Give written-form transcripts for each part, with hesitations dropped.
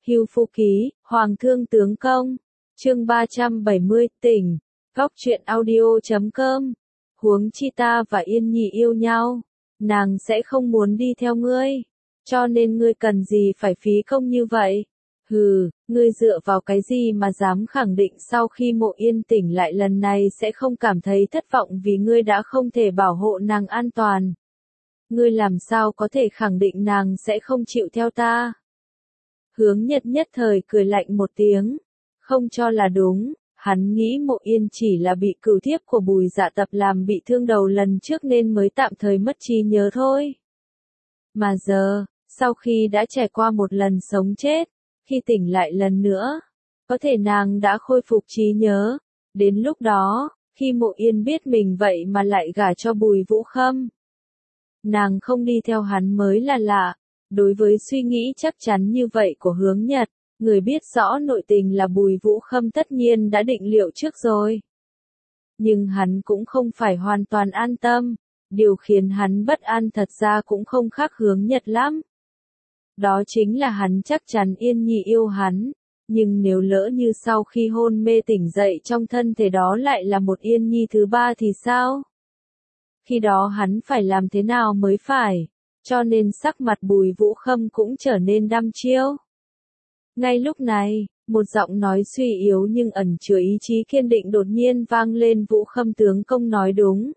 Hưu Phu Ký, Hoàng Thương Tướng Công. Chương 370, tỉnh. Góc truyện audio.com. Huống chi ta và Yên Nhi yêu nhau, nàng sẽ không muốn đi theo ngươi, cho nên ngươi cần gì phải phí công như vậy? Hừ, ngươi dựa vào cái gì mà dám khẳng định sau khi Mộ Yên tỉnh lại lần này sẽ không cảm thấy thất vọng vì ngươi đã không thể bảo hộ nàng an toàn? Ngươi làm sao có thể khẳng định nàng sẽ không chịu theo ta? Hướng Nhật nhất thời cười lạnh một tiếng, không cho là đúng. Hắn nghĩ Mộ Yên chỉ là bị cửu thiếp của Bùi Dạ Tập làm bị thương đầu lần trước nên mới tạm thời mất trí nhớ thôi. Mà giờ, sau khi đã trải qua một lần sống chết, khi tỉnh lại lần nữa, có thể nàng đã khôi phục trí nhớ. Đến lúc đó, khi Mộ Yên biết mình vậy mà lại gả cho Bùi Vũ Khâm, nàng không đi theo hắn mới là lạ. Đối với suy nghĩ chắc chắn như vậy của Hướng Nhật, người biết rõ nội tình là Bùi Vũ Khâm tất nhiên đã định liệu trước rồi. Nhưng hắn cũng không phải hoàn toàn an tâm, điều khiến hắn bất an thật ra cũng không khác Hướng Nhật lắm. Đó chính là hắn chắc chắn Yên Nhi yêu hắn, nhưng nếu lỡ như sau khi hôn mê tỉnh dậy trong thân thể đó lại là một Yên Nhi thứ ba thì sao? Khi đó hắn phải làm thế nào mới phải? Cho nên sắc mặt Bùi Vũ Khâm cũng trở nên đăm chiêu. Ngay lúc này, một giọng nói suy yếu nhưng ẩn chứa ý chí kiên định đột nhiên vang lên. Vũ Khâm tướng công nói đúng.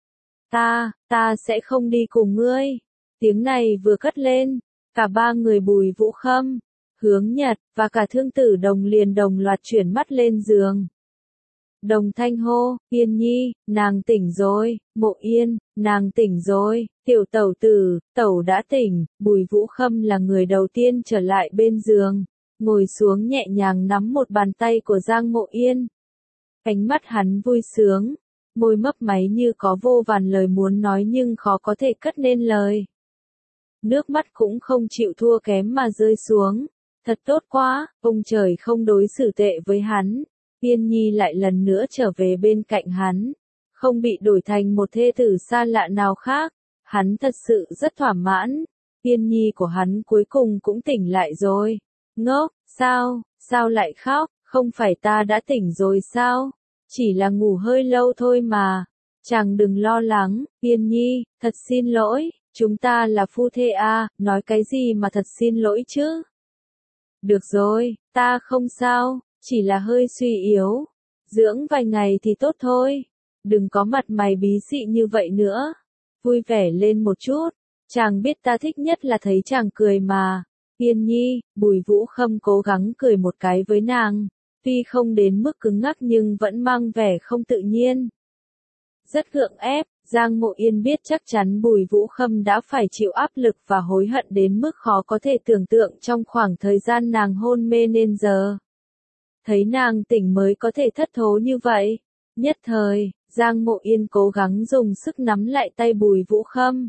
Ta sẽ không đi cùng ngươi. Tiếng này vừa cất lên, cả ba người Bùi Vũ Khâm, Hướng Nhật, và cả Thương Tử Đồng liền đồng loạt chuyển mắt lên giường. Đồng thanh hô, Yên Nhi, nàng tỉnh rồi, Mộ Yên, nàng tỉnh rồi, tiểu tẩu tử, tẩu đã tỉnh. Bùi Vũ Khâm là người đầu tiên trở lại bên giường, ngồi xuống nhẹ nhàng nắm một bàn tay của Giang Mộ Yên. Ánh mắt hắn vui sướng, môi mấp máy như có vô vàn lời muốn nói nhưng khó có thể cất nên lời. Nước mắt cũng không chịu thua kém mà rơi xuống. Thật tốt quá, ông trời không đối xử tệ với hắn. Yên Nhi lại lần nữa trở về bên cạnh hắn, không bị đổi thành một thê tử xa lạ nào khác. Hắn thật sự rất thỏa mãn. Yên Nhi của hắn cuối cùng cũng tỉnh lại rồi. Ngốc, sao lại khóc, không phải ta đã tỉnh rồi sao? Chỉ là ngủ hơi lâu thôi mà. Chàng đừng lo lắng, Yên Nhi, thật xin lỗi, chúng ta là phu thê à, nói cái gì mà thật xin lỗi chứ? Được rồi, ta không sao, chỉ là hơi suy yếu. Dưỡng vài ngày thì tốt thôi. Đừng có mặt mày bí xị như vậy nữa. Vui vẻ lên một chút. Chàng biết ta thích nhất là thấy chàng cười mà. Yên Nhi, Bùi Vũ Khâm cố gắng cười một cái với nàng. Tuy không đến mức cứng ngắc nhưng vẫn mang vẻ không tự nhiên. Rất gượng ép, Giang Mộ Yên biết chắc chắn Bùi Vũ Khâm đã phải chịu áp lực và hối hận đến mức khó có thể tưởng tượng trong khoảng thời gian nàng hôn mê nên giờ. Thấy nàng tỉnh mới có thể thất thố như vậy. Nhất thời, Giang Mộ Yên cố gắng dùng sức nắm lại tay Bùi Vũ Khâm.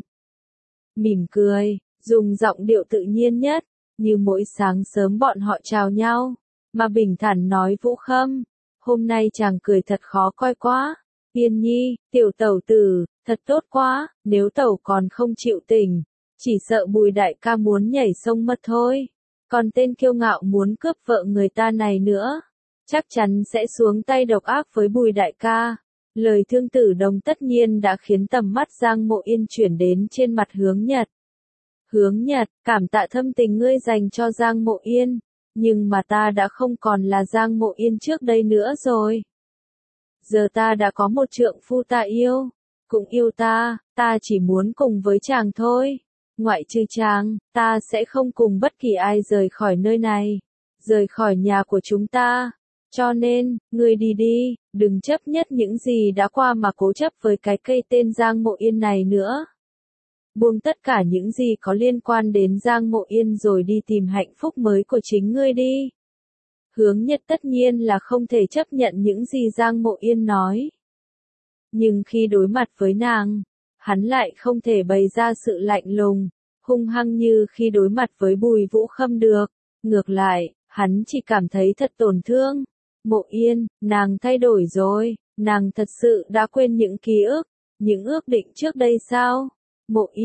Mỉm cười, dùng giọng điệu tự nhiên nhất, như mỗi sáng sớm bọn họ chào nhau, mà bình thản nói Vũ Khâm, hôm nay chàng cười thật khó coi quá. Yên Nhi, tiểu tẩu tử, thật tốt quá, nếu tẩu còn không chịu tỉnh, chỉ sợ Bùi đại ca muốn nhảy sông mất thôi. Còn tên kiêu ngạo muốn cướp vợ người ta này nữa, chắc chắn sẽ xuống tay độc ác với Bùi đại ca. Lời Thương Tử Đồng tất nhiên đã khiến tầm mắt Giang Mộ Yên chuyển đến trên mặt Hướng Nhật. Hướng Nhật, cảm tạ thâm tình ngươi dành cho Giang Mộ Yên, nhưng mà ta đã không còn là Giang Mộ Yên trước đây nữa rồi. Giờ ta đã có một trượng phu ta yêu, cũng yêu ta chỉ muốn cùng với chàng thôi. Ngoại trừ chàng, ta sẽ không cùng bất kỳ ai rời khỏi nơi này, rời khỏi nhà của chúng ta. Cho nên, ngươi đi đi, đừng chấp nhất những gì đã qua mà cố chấp với cái cây tên Giang Mộ Yên này nữa. Buông tất cả những gì có liên quan đến Giang Mộ Yên rồi đi tìm hạnh phúc mới của chính ngươi đi. Hướng Nhật tất nhiên là không thể chấp nhận những gì Giang Mộ Yên nói. Nhưng khi đối mặt với nàng, hắn lại không thể bày ra sự lạnh lùng, hung hăng như khi đối mặt với Bùi Vũ Khâm được. Ngược lại, hắn chỉ cảm thấy thật tổn thương. Mộ Yên, nàng thay đổi rồi, nàng thật sự đã quên những ký ức, những ước định trước đây sao? Mộ Yên,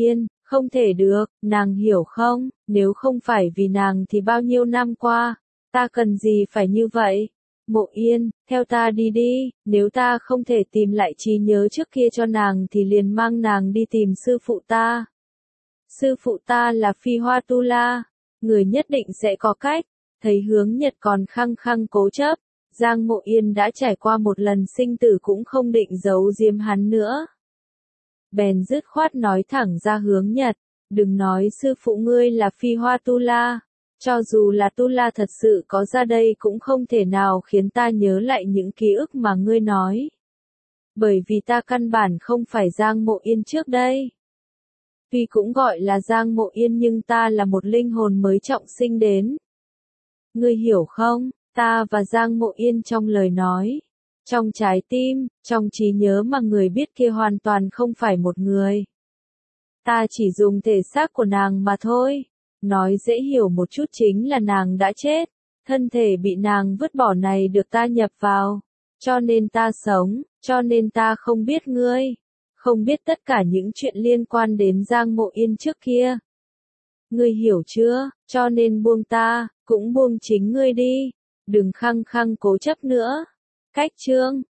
Không thể được, nàng hiểu không, nếu không phải vì nàng thì bao nhiêu năm qua, ta cần gì phải như vậy? Mộ Yên, theo ta đi đi, nếu ta không thể tìm lại trí nhớ trước kia cho nàng thì liền mang nàng đi tìm sư phụ ta. Sư phụ ta là Phi Hoa Tu La, người nhất định sẽ có cách. Thấy Hướng Nhật còn khăng khăng cố chấp, Giang Mộ Yên đã trải qua một lần sinh tử cũng không định giấu giếm hắn nữa. Bèn dứt khoát nói thẳng ra Hướng Nhật, đừng nói sư phụ ngươi là Phi Hoa Tu La, cho dù là Tu La thật sự có ra đây cũng không thể nào khiến ta nhớ lại những ký ức mà ngươi nói. Bởi vì ta căn bản không phải Giang Mộ Yên trước đây. Tuy cũng gọi là Giang Mộ Yên nhưng ta là một linh hồn mới trọng sinh đến. Ngươi hiểu không, ta và Giang Mộ Yên trong lời nói, trong trái tim, trong trí nhớ mà người biết kia hoàn toàn không phải một người. Ta chỉ dùng thể xác của nàng mà thôi. Nói dễ hiểu một chút chính là nàng đã chết. Thân thể bị nàng vứt bỏ này được ta nhập vào. Cho nên ta sống, cho nên ta không biết ngươi. Không biết tất cả những chuyện liên quan đến Giang Mộ Yên trước kia. Ngươi hiểu chưa, cho nên buông ta, cũng buông chính ngươi đi. Đừng khăng khăng cố chấp nữa. Cách chương